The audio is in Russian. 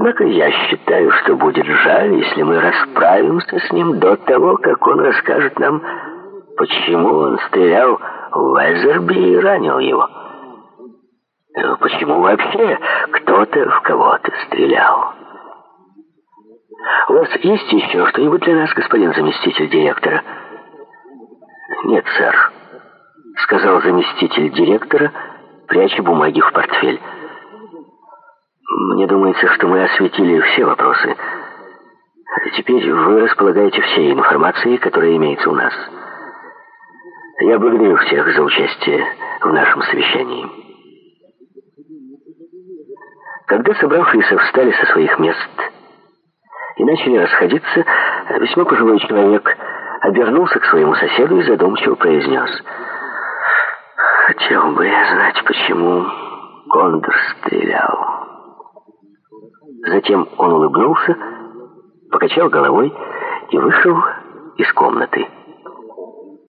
Однако я считаю, что будет жаль, если мы расправимся с ним до того, как он расскажет нам, почему он стрелял в Уэзерби и ранил его. Почему вообще кто-то в кого-то стрелял? У вас есть еще что-нибудь для нас, господин заместитель директора? Нет, сэр, сказал заместитель директора, пряча бумаги в портфель. Мне думается, что мы осветили все вопросы. Теперь вы располагаете всей информацией, которая имеется у нас. Я благодарю всех за участие в нашем совещании. Когда собравшиеся встали со своих мест и начали расходиться, весьма пожилой человек обернулся к своему соседу и задумчиво произнес: «Хотел бы я знать, почему Кондор стрелял». Затем он улыбнулся, покачал головой и вышел из комнаты.